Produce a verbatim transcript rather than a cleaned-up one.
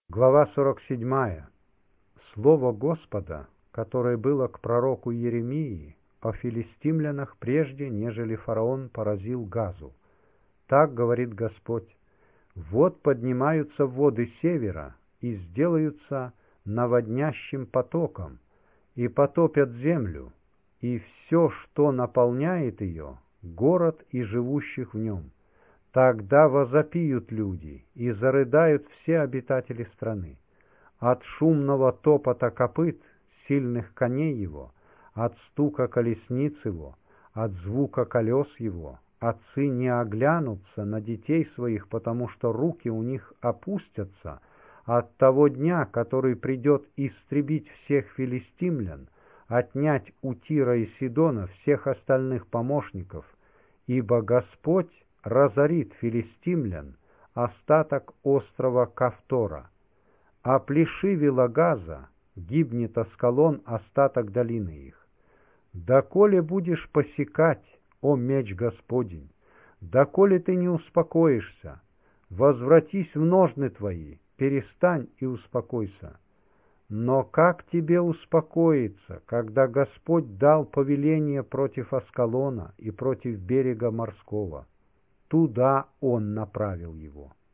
Глава сорок седьмая. Слово Господа, которое было к пророку Иеремии о филистимлянах прежде, нежели фараон поразил Газу. Так говорит Господь: «Вот поднимаются воды севера и сделаются наводнящим потоком, и потопят землю, и все, что наполняет ее, город и живущих в нем. Тогда возопиют люди, и зарыдают все обитатели страны. От шумного топота копыт, сильных коней его, от стука колесниц его, от звука колес его, отцы не оглянутся на детей своих, потому что руки у них опустятся от того дня, который придет истребить всех филистимлян, отнять у Тира и Сидона всех остальных помощников, ибо Господь разорит филистимлян, остаток острова Кавтора. А плешиве Лагаза гибнет Аскалон, остаток долины их. Доколе будешь посекать, о меч Господень, доколе ты не успокоишься, возвратись в ножны твои, перестань и успокойся. Но как тебе успокоиться, когда Господь дал повеление против Аскалона и против берега морского? Туда Он направил его.